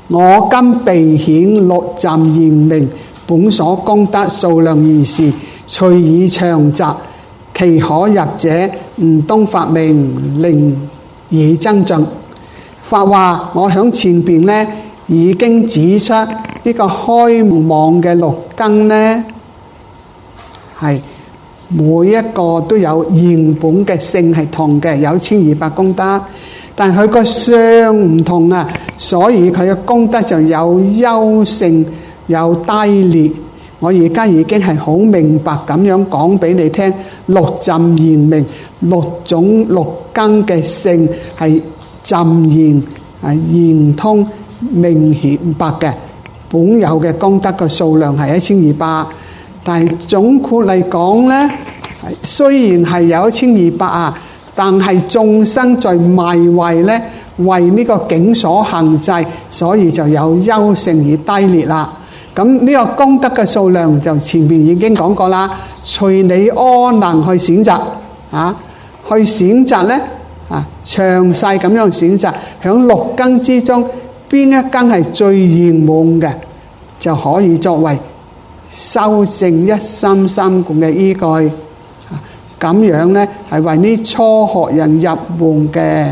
我今備顯六浸言明，本所功德數量如是，隨以詳集，其可入者，吾當發明，令以增進。法話我響前邊呢已經指出呢個開網嘅六根呢，係每一個都有原本嘅性係同嘅，有1200功德，但佢個相唔同啊，所以佢嘅功德就有優勝有低劣。我而家已經係好明白咁樣講俾你聽，六浸言明，六種六根嘅性係浸言言通明顯白嘅，本有嘅功德嘅數量係1200，但係總括嚟講呢，雖然係有1200啊，但係眾生在迷為呢，為呢個境所限制，所以就有優勝而低劣啦。咁呢個功德嘅數量就前面已經講過啦，隨你阿能去選擇去選擇呢，詳細咁樣選擇，響六根之中邊一根係最圓滿嘅，就可以作為修正一心三觀嘅依據。咁樣呢係為呢初學人入門嘅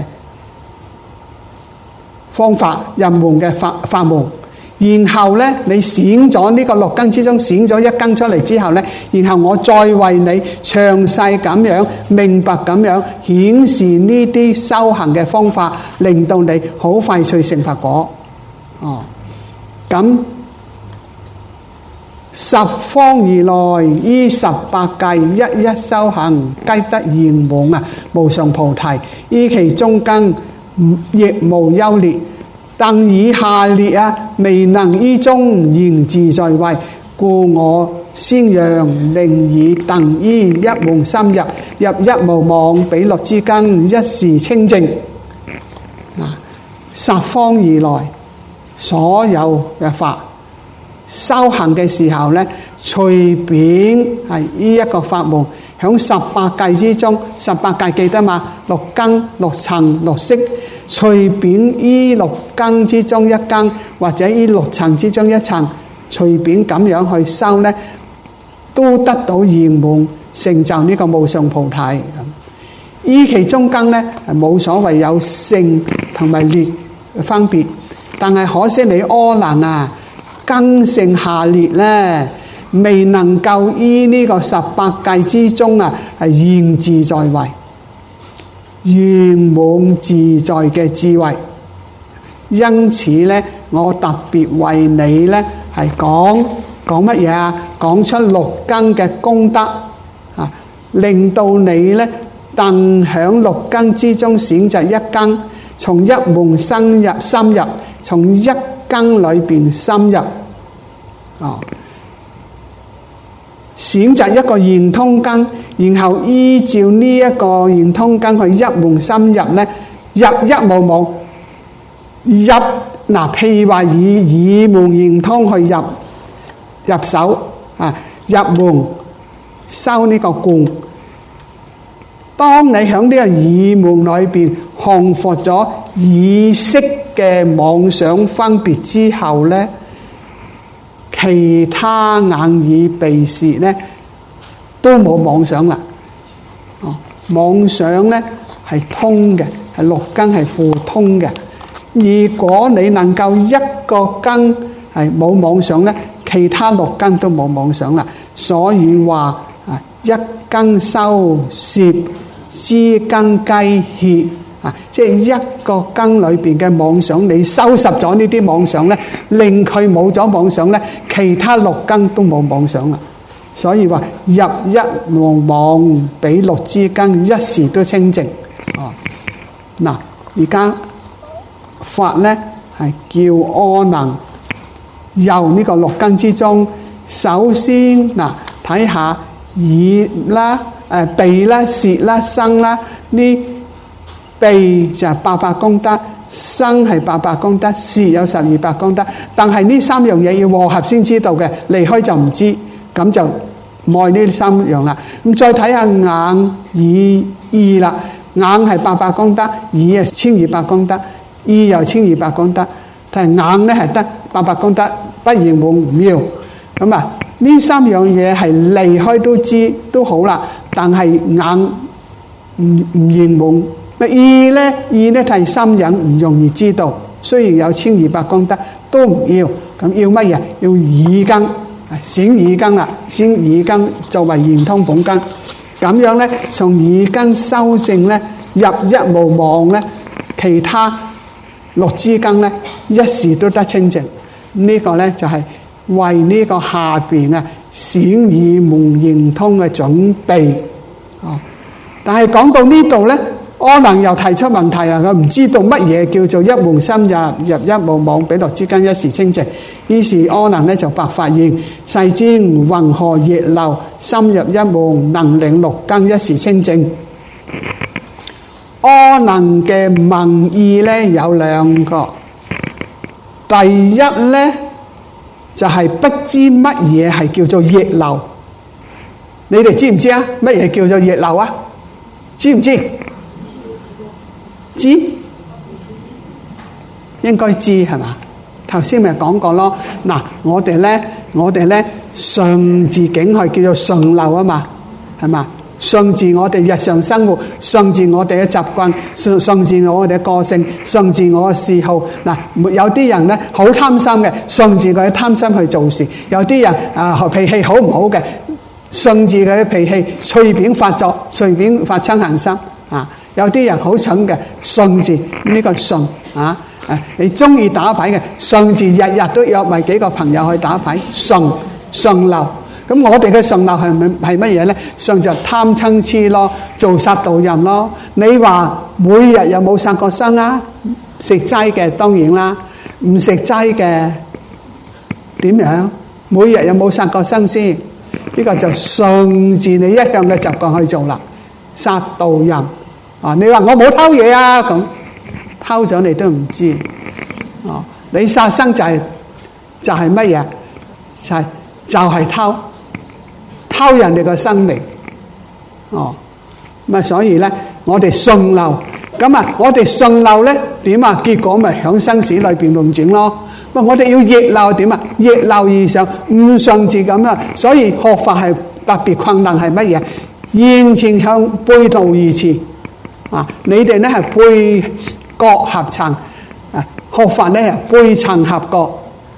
方法，入門嘅法門。然後呢，你選咗呢個六根之中選咗一根出嚟之後呢，然後我再為你詳細咁樣明白咁樣顯示呢啲修行嘅方法，令到你好快脆成佛果。咁十方如來依18界一一修行，皆得圓滿啊！無上菩提依其中根亦無優劣。但以下列未能依中現自在位，故我先讓令以等依一門深入，入一無妄比率之根，一時清淨。十方如來所有嘅法修行嘅時候呢，隨便係依一個法門，響18界之中，18界記得嘛？六根、六塵、六識，隨便依六根之中一根，或者依六塵之中一層，隨便咁樣去修呢，都得到圓滿成就呢個無上菩提。依其中根呢，係冇所謂有勝同埋劣分別，但係可惜你阿難根性下劣呢，未能夠依呢個18界之中係現自在位，圓滿自在嘅智慧。因此呢，我特別為你呢係講乜嘢講出六根嘅功德令到你呢能響六根之中選擇一根，從一門深入，從一根裏邊深入。選擇一個圓通根，然後依照呢一個圓通根去一門深入呢，入一無妄。譬如話以耳門圓通去入手入門修呢個觀。當你響呢個耳門裏邊降伏咗意識嘅妄想分別之後呢，其他眼耳鼻舌呢都冇妄想啦。妄想呢係通嘅，係六根係互通嘅。如果你能夠一個根係冇妄想呢，其他六根都冇妄想啦。所以話一根收攝，知根皆歇。即係一個根裏邊嘅妄想，你收拾咗呢啲妄想呢，令佢冇咗妄想呢，其他六根都冇妄想啦。所以話入一無妄比率之根，一時都清淨。而家法呢係叫阿能由呢個六根之中，首先睇下耳啦、鼻啦、舌啦、身啦，呢鼻就係800功德，身係800功德，舌有1200功德。但係呢三樣嘢要和合先知道嘅，離開就唔知，咁就唔愛呢三樣啦。咁再睇下眼、耳、意啦，眼係800功德，耳係1200功德，意又1200功德。 但係硬咧係得800功德，不現夢唔要。咁啊，呢3樣嘢係離開都知都好啦，但係硬唔現夢。意咧係心癮唔容易知道，雖然有1200功德都唔要。咁要乜嘢？要耳根，閃耳根啦，先耳根作為圓通本根。咁樣咧，從耳根修正咧，入一無忘咧，其他6支根咧，一時都得清淨。呢個咧就係為呢個下邊啊閃耳夢圓通嘅準備。但係講到呢度咧，阿難又提出問題啊！佢唔知道乜嘢叫做一夢深入，入一無忘，彼6支根一時清淨。於是阿難咧就白發言：世尊，云何逆流深入一夢，能令6根一時清淨？阿難嘅問意咧有2個。第一咧就係不知乜嘢係叫做逆流。你哋知唔知啊？乜嘢叫做逆流啊？知唔知？知，應該知係嘛？頭先咪講過咯。嗱，我哋咧順自境去叫做順流啊嘛，係嘛？順自我哋日常生活，順自我哋嘅習慣，順自我哋嘅個性，順自我嘅嗜好。嗱，有啲人咧好貪心嘅，順自佢貪心去做事；有啲人脾氣好唔好嘅，順自佢嘅脾氣隨便發作，隨便發嗔恨心啊。有啲人好蠢嘅，順字呢個順啊！你中意打牌嘅，順字日日都約埋幾個朋友去打牌，順流。咁我哋嘅順流係乜嘢咧？順就貪嗔痴咯，做殺盜淫咯。你話每日有冇殺過生啊？食齋嘅當然啦，唔食齋嘅點樣？每日有冇殺過生先？呢個就順住你一向嘅習慣去做啦，殺盜淫。你話我冇偷嘢啊？咁偷咗你都唔知。你殺生就係乜嘢？就係偷人哋個生命。咁所以咧，我哋順流。咁我哋順流咧點啊？結果咪響生死裏邊輪轉咯。我哋要逆流點啊？逆流而上，唔順住咁啦。所以學法係特別困難係乜嘢？完全向背道而馳。你哋咧係背覺合層，學法咧係背層合覺。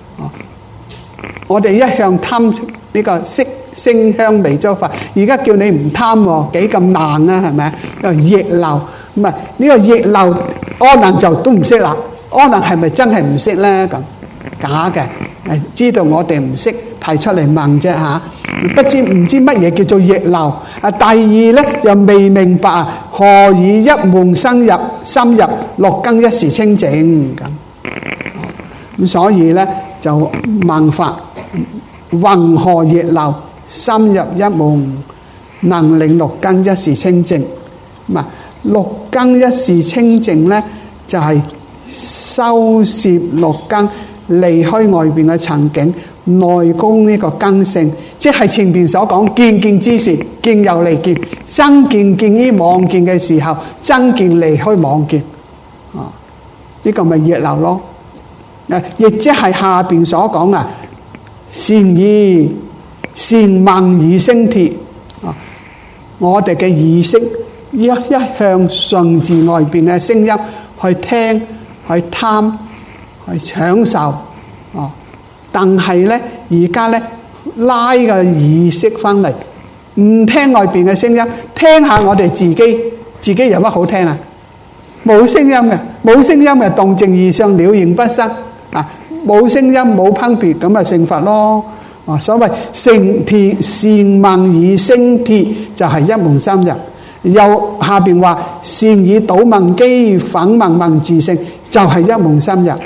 我哋一向貪呢個色聲香味觸法，而家叫你唔貪喎，幾咁難啊？係咪？逆流唔係呢個逆流，阿難就都唔識啦。阿難係咪真係唔識咧？咁假嘅，知道我哋唔識，提出嚟問啫嚇。唔知乜嘢叫做逆流。第二咧又未明白何以一夢深入6根一時清淨咁。所以咧就問法，云何逆流深入一夢，能令6根一時清淨？6根一時清淨咧就係收攝6根，離開外邊嘅塵境，內攻呢個根性，即係前邊所講見見之時，見又離見，真見見於妄見嘅時候，真見離開妄見。呢個咪逆流咯。亦即係下邊所講善意善聞以升鐵。我哋嘅意識一向順住外邊嘅聲音去聽、去貪、去享受。但係咧，而家咧拉個意識翻嚟，唔聽外邊嘅聲音，聽下我哋自己有乜好聽啊？冇聲音嘅，冇聲音嘅動靜異相了然不生冇聲音冇分別，咁咪成佛咯。所謂成鐵善聞以升鐵，就係一夢深入。又下邊話善以導聞機粉聞聞自性，就係一夢深入。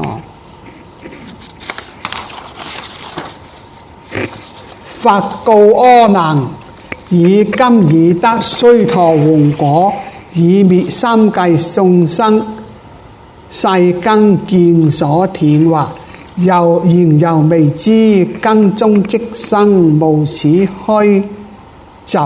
佛告阿難：以今已得須陀洹果，以滅三界眾生世根見所斷惑，然未知根中即生無始虛集。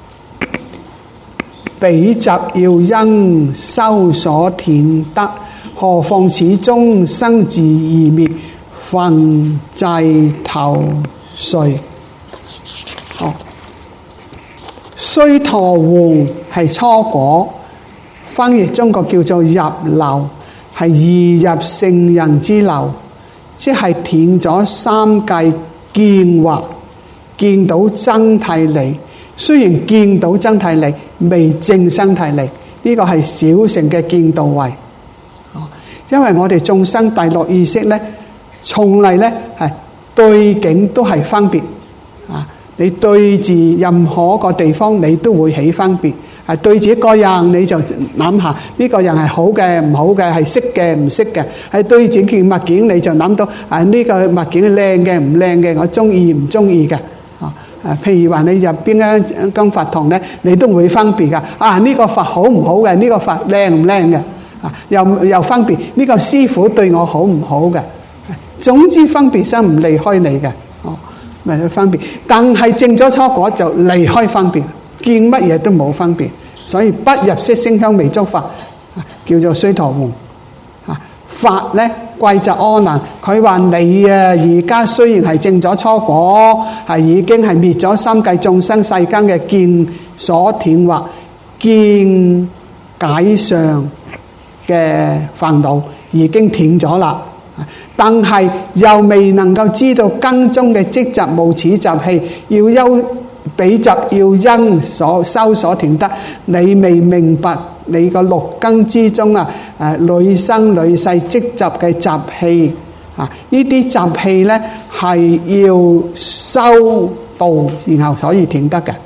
彼集要因修所斷得， 何況始終生自異滅，焚祭頭髓。好，須陀洹係初果，翻譯中國叫做入流，係易入聖人之流，即係斷咗三界見惑，見到真諦理。雖然見到真諦理，未證真諦理，呢個係小乘嘅見道位。因為我哋眾生第六意識呢，從嚟呢係對境都係分別啊！你對住任何個地方，你都會起分別。係對住一個人，你就諗下呢個人係好嘅、唔好嘅，係識嘅、唔識嘅。係對住件物件，你就諗到呢個物件靚嘅、唔靚嘅，我中意唔中意嘅。譬如話你入邊間佛堂咧，你都會分別噶。呢個佛好唔好嘅？呢個佛靚唔靚嘅？又分別呢個師傅對我好唔好嘅？總之分別心唔離開你嘅，咪去分別。但係證咗初果就離開分別，見乜嘢都冇分別，所以不入色聲香味觸法，叫做須陀洹。法咧貴澤阿難，佢話你而家雖然係證咗初果，係已經係滅咗三界眾生世間嘅見所斷惑，見解相嘅煩惱已經斷咗啦，但係又未能夠知道根中嘅積集無始習氣，要憂比集要因所修所斷得，你未明白你個六根之中累生累世積集嘅習氣呢啲習氣咧係要修道然後可以斷得嘅。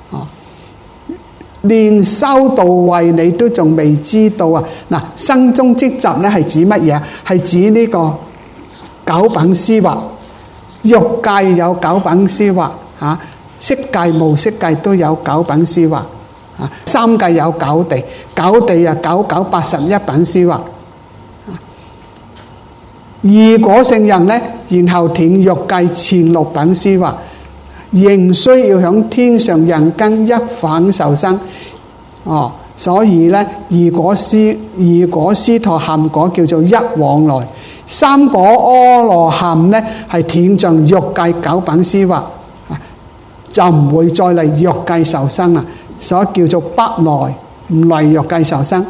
連修道位你都仲未知道嗱，生中積集咧係指乜嘢？係指呢個九品思惑，欲界有九品思惑色界無色界都有九品思惑，三界有九地，九地981品思惑。二果聖人呢，然後斷欲界前六品思惑，仍需要響天上人間一返受生。所以呢，二果斯陀含果叫做一往來，三果阿羅漢呢係斷盡欲界九品思惑，就唔會再嚟欲界受生啦，所以叫做不來，唔嚟欲界受生。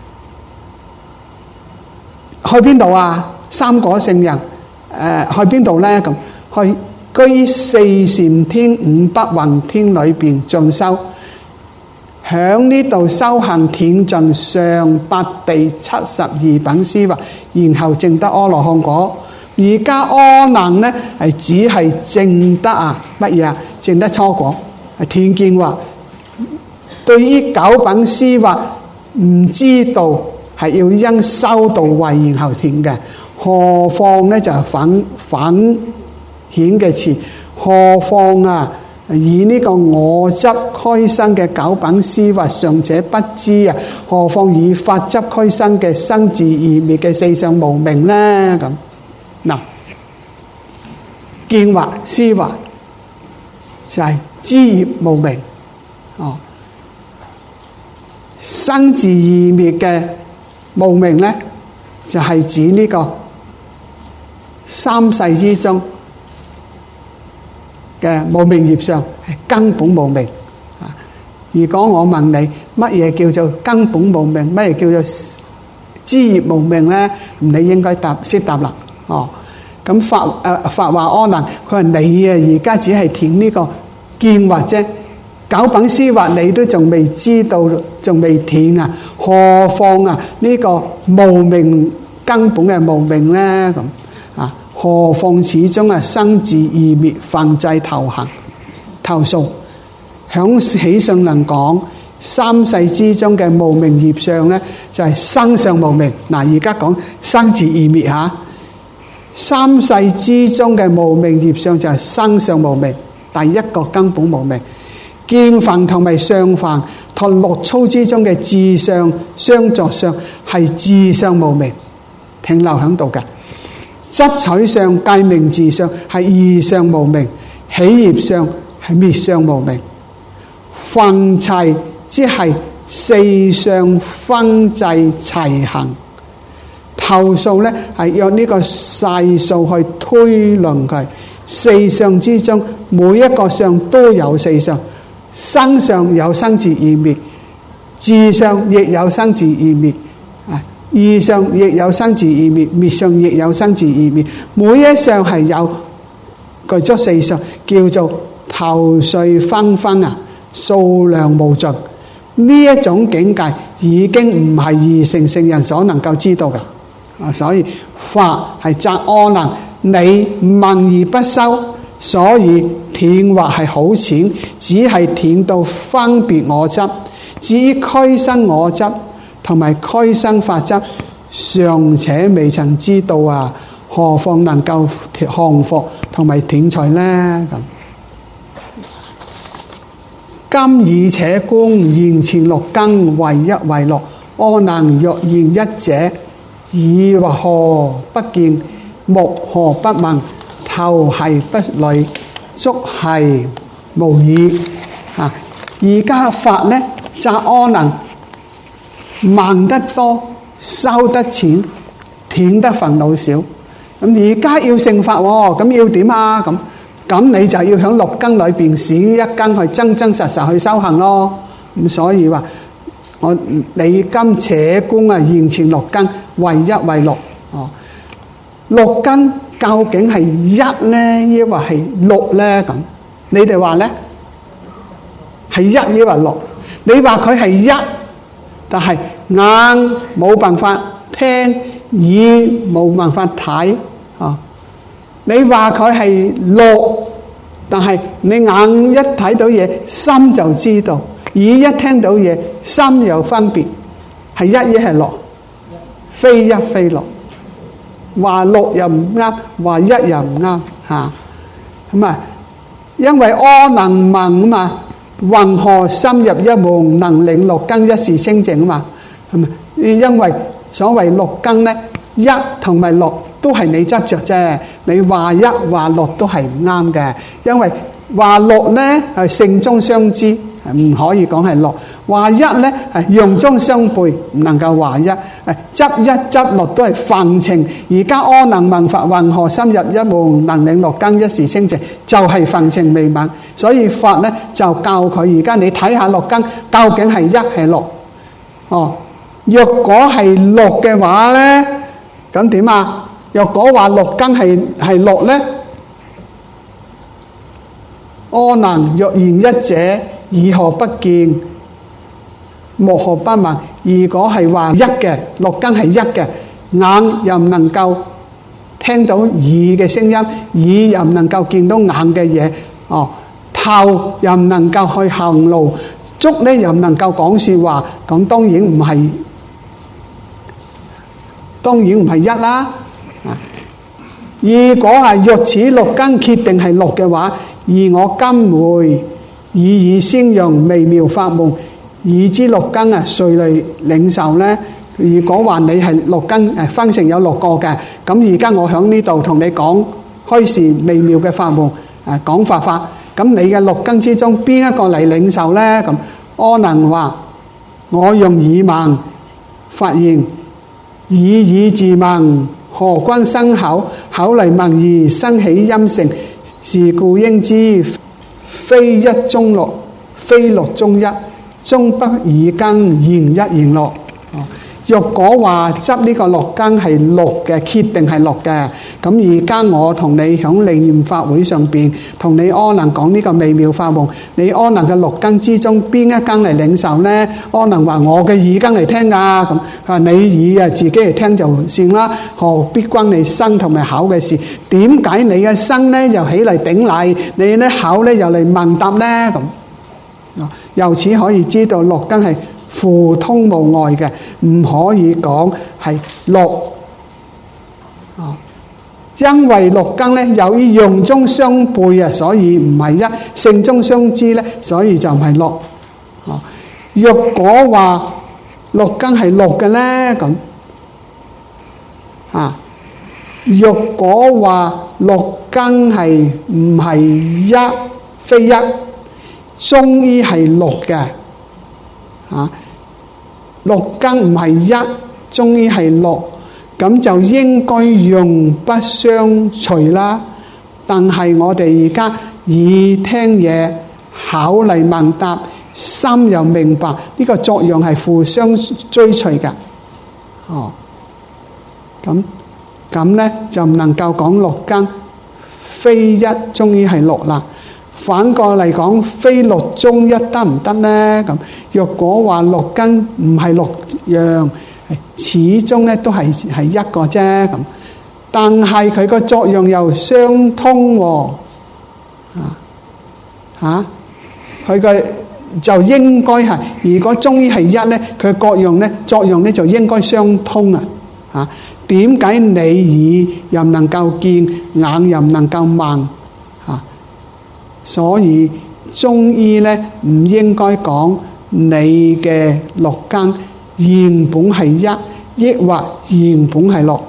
去邊度啊？三果聖人去邊度呢？咁去居四禪天五北雲天裏邊進修，響呢度修行斷盡上八地72品思惑，然後證得阿羅漢果。而家阿難呢係只係證得乜嘢？證得初果，係斷見惑。對於九品思惑唔知道，係要因修道位然後斷嘅。何況呢就係反顯嘅詞，何況以呢個我執俱生嘅九品思惑尚且不知何況以法執俱生嘅生自異滅嘅四相無明呢？咁嗱，見惑思惑就係知業無明，生自異滅嘅無明呢，就係指呢個三世之中嘅無明業相，係根本無明。如果我問你乜嘢叫做根本無明，乜嘢叫做知業無明呢？你應該識答啦。咁法話阿難，佢話你而家只係斷呢個見惑啫，九品思惑你都仲未知道，仲未斷何況呢個無明根本嘅無明呢？咁何況始終生自異滅，焚祭頭數。響起信能講，三世之中嘅無明業相呢，就係生相無明。而家講生自異滅三世之中嘅無明業相就係生相無明，第一個根本無明。見分同埋相分同六粗之中嘅自相相作相係自相無明，停留喺度嘅。執取相界名自相係異相無明，起業相係滅相無明。分齊即係四相分際齊行， 後數呢係用呢個細數去推論佢。四相之中，每一個相都有四相，生相有生自異滅，智相亦有生自異滅，義相亦有生自異滅，滅相亦有生自異滅。每一相係有具足四相，叫做頭緒紛紛啊，數量無盡。呢一種境界已經唔係二乘聖人所能夠知道嘅。所以法係擇阿能，你問而不修，所以斷惑係好淺，只係斷到分別我執。至於俱生我執同埋俱生法執，尚且未曾知道啊，何況能夠降伏同埋斷除呢？咁今以且觀現前六根為一為六，阿能若現一者，耳何不見，目何不聞，頭係不慮，足係無耳。而家法呢，擇阿能聞得多，修得淺，斷得煩惱少。咁而家要成法喎，咁要點啊？咁你就要喺六根裏邊選一根去真真實實去修行咯。咁所以話你今且觀啊，現前六根為一為六。六根究竟係一呢，抑或係六呢？咁你哋話呢？係一抑或六？你話佢係一，但係眼冇辦法聽，耳冇辦法睇。你話佢係六，但係你眼一睇到嘢，心就知道；耳一聽到嘢，心有分別。係一抑係六？非一非六。話六又唔啱，話一又唔啱嚇。咁啊，因為阿能聞啊嘛，云何深入一門，能令六根一時清淨啊嘛。係咪？因為所謂六根呢，一同埋六都係你執着啫。你話一話六都係唔啱嘅，因為話六呢係性中相知，唔可以講係六。話一呢係用中相悖，唔能夠話一。執一執六都係分情。而家阿能聞法，云何深入一門，能令六根一時清淨，就係分情未泯。所以法呢就教佢，而家你睇下六根究竟係一係六。若果係六嘅話呢，咁點啊？若果話六根係六呢，阿能若現一者，耳何不見，目何不聞。如果係話一嘅，六根係一嘅，眼又唔能夠聽到耳嘅聲音，耳又唔能夠見到眼嘅嘢，頭又唔能夠去行路，足呢又唔能夠講說話，咁當然唔係一啦。如果係若此六根決定係六嘅話，而我今回以先用微妙法門，已知六根誰嚟領受呢？如果話你係六根分成有六個嘅，咁而家我喺呢度同你講開示微妙嘅法門，講法，咁你嘅六根之中邊一個嚟領受呢？咁阿能話我用耳聞發言，耳自聞，何君生口？口嚟聞而生起音聲，是故應知非一中六，非六中一，終不以根言一言六。若果話執呢個六根係六嘅，決定係六嘅，咁而家我同你響理念法會上邊，同你阿能講呢個微妙法門，你阿能嘅六根之中邊一根嚟領受呢？阿能話我嘅耳根嚟聽噶，咁話你耳自己嚟聽就算啦，何必關你身同埋口嘅事？點解你嘅身呢又起嚟頂禮，你呢口呢又嚟問答呢？咁由此可以知道六根係互通無礙嘅，唔可以講係六。因為六根呢，由於用中相悖啊，所以唔係一；性中相知呢，所以就唔係六。若果話六根係六嘅呢，咁若果話六根係唔係一非一，終於係六嘅。六根唔係一，終於係六， 咁就應該用不相隨啦。但係我哋而家耳聽嘢，考慮問答，心又明白，呢個作用係互相追隨嘅。咁咧就唔能夠講六根非一終於係六啦。反過嚟講，非六中一得唔得呢？咁若果話六根唔係六樣，始終咧都係一個啫。咁但係佢個作用又相通喎。佢個就應該係，如果終於係一咧，佢作用咧就應該相通啊。點解你耳又唔能夠見，眼又唔能夠聞？所以中醫咧唔應該講你嘅六根原本係一，抑或原本係六。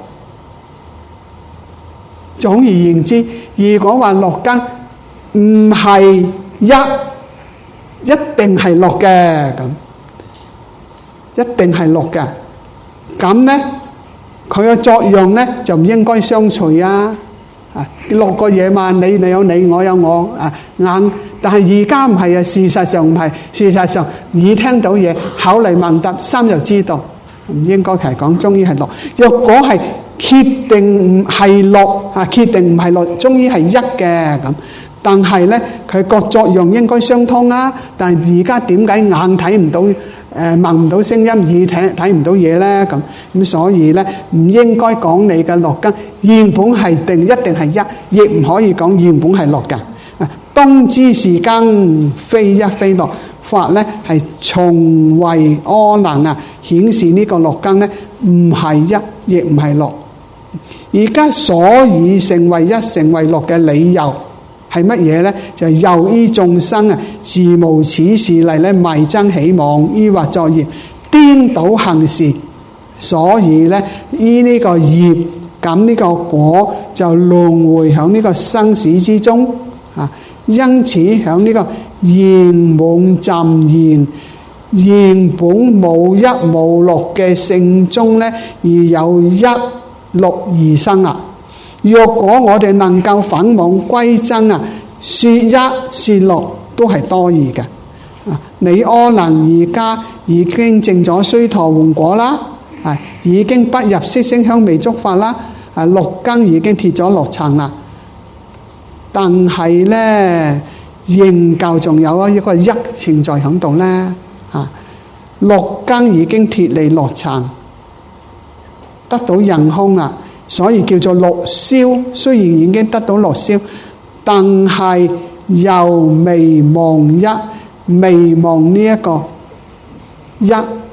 總而言之，如果話六根唔係一定係六嘅，咁一定係六嘅，咁咧佢嘅作用咧就唔應該相隨啊！六個嘢嘛，你有你，我有我眼，但係而家唔係啊，事實上唔係，事實上耳聽到嘢，考慮問答，心就知道，唔應該係講中醫係六。若果係決定唔係六決定唔係六，中醫係一嘅咁，但係咧佢個作用應該相通啊。但係而家點解眼睇唔到？聞唔到聲音，耳睇唔到嘢咧，咁所以咧唔應該講你嘅六根原本係一定係一，亦唔可以講原本係六嘅。當知是根非一非六，法咧係從為阿能顯示呢個六根咧唔係一，亦唔係六。而家所以成為一成為六嘅理由係乜嘢呢？就係由於眾生自無始事嚟咧迷憎喜妄，抑或作業顛倒行事，所以咧依呢個業咁呢個果就輪迴響呢個生死之中因此響呢個圓滿暫然原本無一無六嘅性中咧，而有一六而生若果我哋能夠返往歸真說一說六都係多餘嘅。你阿能而家已經證咗須陀洹果啦，已經不入色聲香味觸法啦，六根已經脫咗六塵啦。但係呢，仍舊仲有一個一存在喺度呢。六根已經脫離六塵，得到人空啦。所以叫做六消，雖然已經得到六消，但係又未忘一，未忘呢一個一。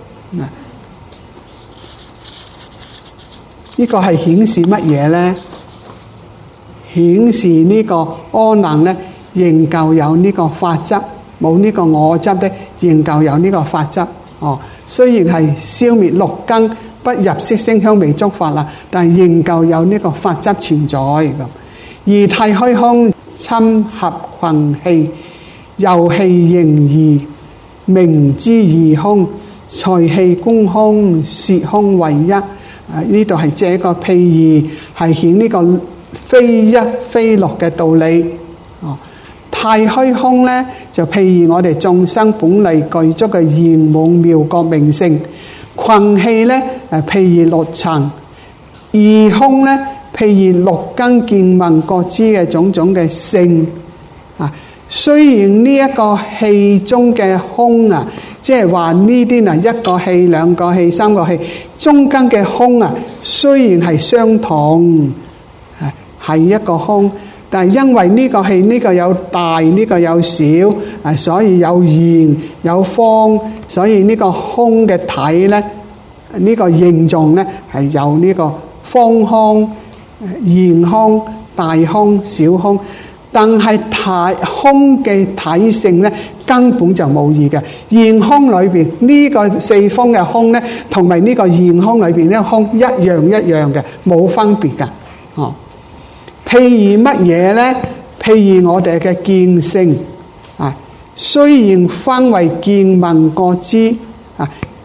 呢個係顯示乜嘢呢？顯示呢個阿能呢，仍舊有呢個法執，冇呢個我執呢，仍舊有呢個法執。雖然係消滅六根，不入色聲香味觸法啦，但係仍舊有呢個法執存在咁。而體虛空侵合群氣，遊戲形異，明知二空，隨氣空空，說空為一。呢度係這個譬喻，係顯呢個非一非六嘅道理。體虛空呢，就譬如我哋眾生本嚟具足嘅圓滿妙覺明性，群氣呢，譬如六塵，二空呢，譬如六根見聞覺知嘅種種嘅性。雖然呢一個氣中嘅空即係話呢啲一個氣、兩個氣、三個氣，中間嘅空雖然係相同，係一個空。但係因為呢個氣呢個有大，呢個有小，所以有圓有方，所以呢個空嘅體呢，呢個形狀呢係有呢個方空、圓空、大空、小空。但係空嘅體性呢，根本就冇異嘅。圓空裏邊呢個四方嘅空呢，同埋呢個圓空裏邊呢個空一樣嘅，冇分別嘅。譬如乜嘢呢？譬如我哋嘅見性雖然分為見聞覺知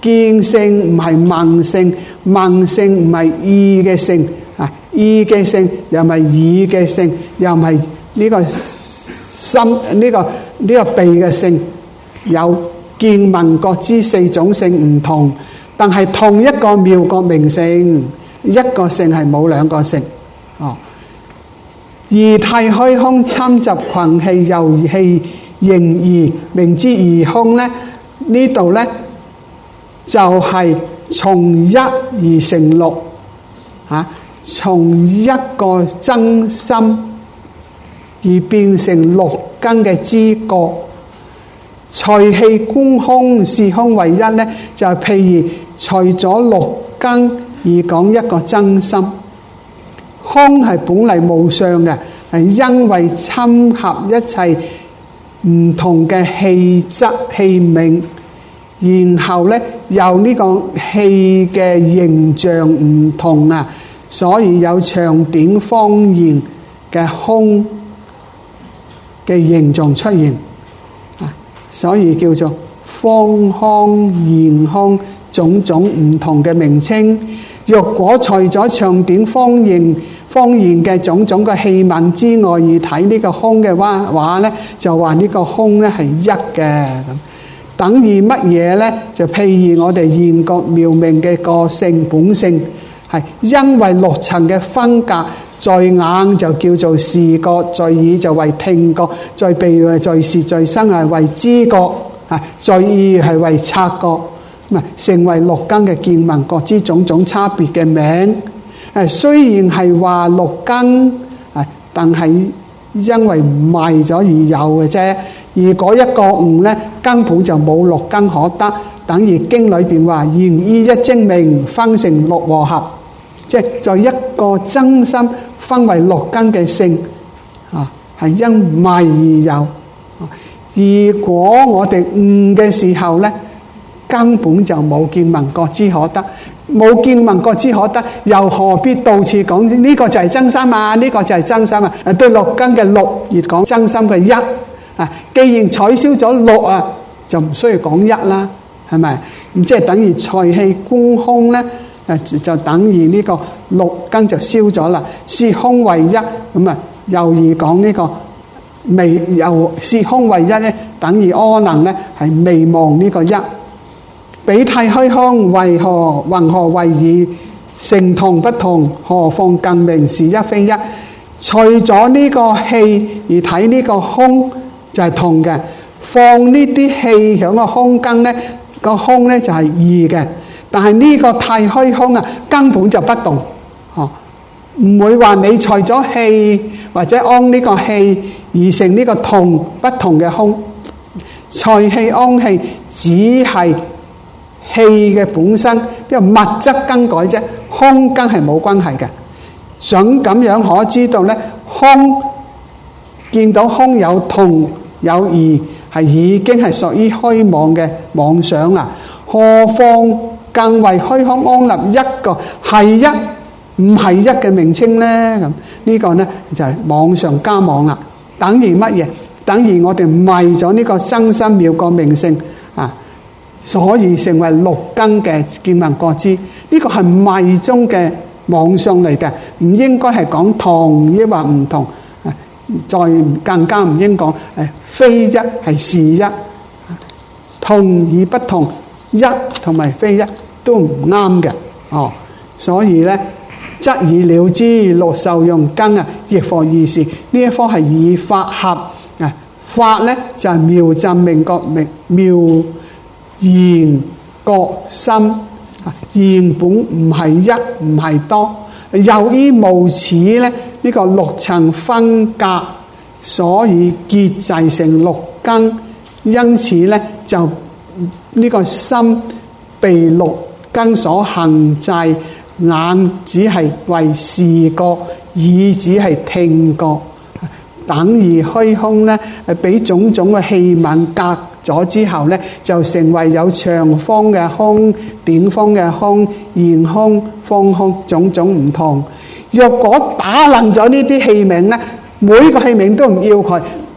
見性唔係聞性，聞性唔係意嘅性啊，意嘅性又唔係耳嘅性，又唔係呢個心呢個鼻嘅性，有見聞覺知四種性唔同，但係同一個妙覺名性，一個性係冇兩個性哦。異諦虛空參習群氣遊戲形異，名之異空咧，呢度咧就係從一而成六啊，從一個真心而變成六根嘅知覺。隨氣觀空，是空為一咧，就係譬如除咗六根而講一個真心。空係本嚟無相嘅，係因為侵合一切唔同嘅氣質器皿，然後咧有呢個氣嘅形象唔同啊，所以有長短方言嘅空嘅形狀出現啊，所以叫做方空、現空，種種唔同嘅名稱。若果除咗長短方言嘅種種嘅器皿之外，而睇呢個空嘅話咧，就話呢個空咧係一嘅咁。等於乜嘢咧？就譬如我哋現覺妙明嘅個性本性，係因為六層嘅分隔，在眼就叫做視覺，在耳就為聽覺，在鼻在舌在身係為知覺，啊，在意係為察覺。成為六根嘅見聞覺知種種差別嘅名。雖然係話六根，但係因為迷咗而有嘅啫。而嗰一個悟咧，根本就冇六根可得。等於經裏邊話，現依一精明，分成六和合，即係在一個真心分為六根嘅性，係因迷而有。如果我哋悟嘅時候咧，根本就冇見聞覺知可得，冇見聞覺知可得，又何必到處講呢個就係真心啊？呢個就係真心啊！對六根嘅六而講真心嘅一啊，既然取消咗六啊，就唔需要講一啦，係咪？咁即係等於隨氣觀空咧，就等於呢個六根就消咗啦，是空為一，咁啊又而講呢個未又是空為一咧，等於阿能咧係未忘呢個一。彼諦虛空為何云何為異？成同不同，何況更名是一非一？除咗呢個氣而睇呢個空就係同嘅，放呢啲氣響個空間咧，個空咧就係異嘅。但係呢個諦虛空啊，根本就不動，唔會話你除咗氣或者安呢個氣而成呢個同不同嘅空。隨氣安氣只係氣嘅本身，因為物質更改啫，空間係冇關係嘅。想咁樣可知道咧，空見到空有同有異，係已經係屬於虛妄嘅妄想啦。何況更為虛空安立一個係一唔係一嘅名稱咧？咁呢個咧就係妄上加妄啦。等於乜嘢？等於我哋迷咗呢個真心妙覺名性啊！所以成為六根嘅見聞覺知，呢個係迷中嘅妄想嚟嘅，唔應該係講同抑或唔同，再更加唔應講非一係是一，同與不同，一同埋非一都唔啱嘅哦。所以咧，則以了知六受用根啊，亦復如是。呢一科係以法合啊，法咧就係妙證明覺妙言覺心，言本唔係一唔係多，由於無始咧呢個六層分隔，所以結集成六根，因此咧就呢個心被六根所限制，眼只係為視覺，耳只係聽覺，等於虛空咧俾種種嘅氣氛隔咗之後咧，就成為有長方嘅空、短方嘅空、現空、方空，種種唔同。若果打爛咗呢啲器皿咧，每個器皿都唔要佢，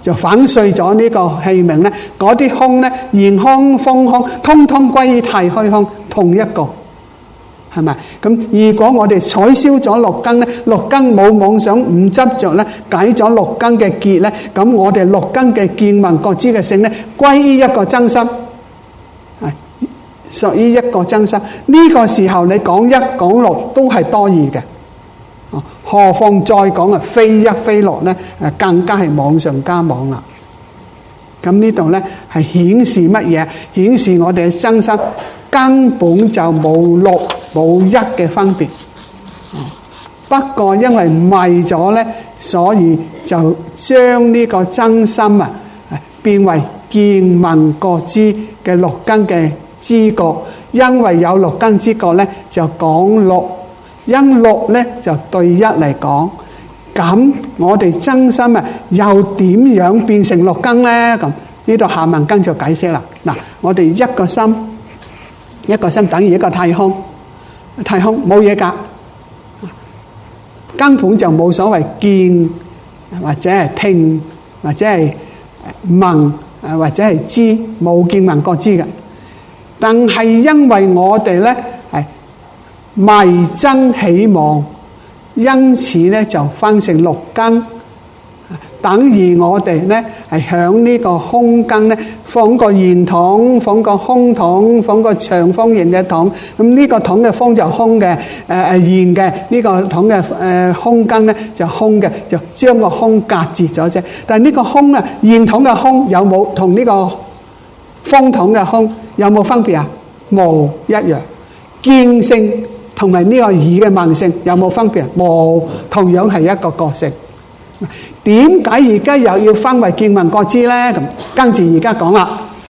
就粉碎咗呢個器皿咧，嗰啲空咧，現空、風空，通通歸於太虛空，同一個，係咪？咁如果我哋取消咗六根咧，六根冇妄想唔執着咧，解咗六根嘅結咧，咁我哋六根嘅見聞覺知嘅性咧，歸於一個真心，係屬於一個真心。呢個時候你講一講六都係多餘嘅，何況再講啊非一非六咧，更加係妄上加妄啦。咁呢度咧係顯示乜嘢？顯示我哋嘅真心根本就冇六冇一嘅分別。不過因為迷咗咧，所以就將呢個真心啊變為見聞覺知嘅六根嘅知覺。因為有六根知覺咧，就講六。因六咧就對一嚟講，咁我哋真心啊又點樣變成六根咧？咁呢度下文跟住解釋啦。嗱，我哋一個心等於一個太空，太空冇嘢㗎，根本就冇所謂見或者係聽或者係聞或者係知，冇見聞覺知嘅。但係因為我哋咧係迷真起妄，因此咧就分成六根，等於我哋咧係響呢個空根咧放個圓筒，放個空筒，放個長方形嘅筒。咁呢個筒嘅方就空嘅，圓嘅呢個筒嘅空根咧就空嘅，就將個空隔絕咗啫。但係呢個空啊，圓筒嘅空有冇同呢個方筒嘅空有冇分別啊？冇，一樣。見性同埋呢個耳嘅聞性有冇分別？冇，同樣係一個角色。點解而家又要分為見聞覺知咧？咁跟住而家講啦。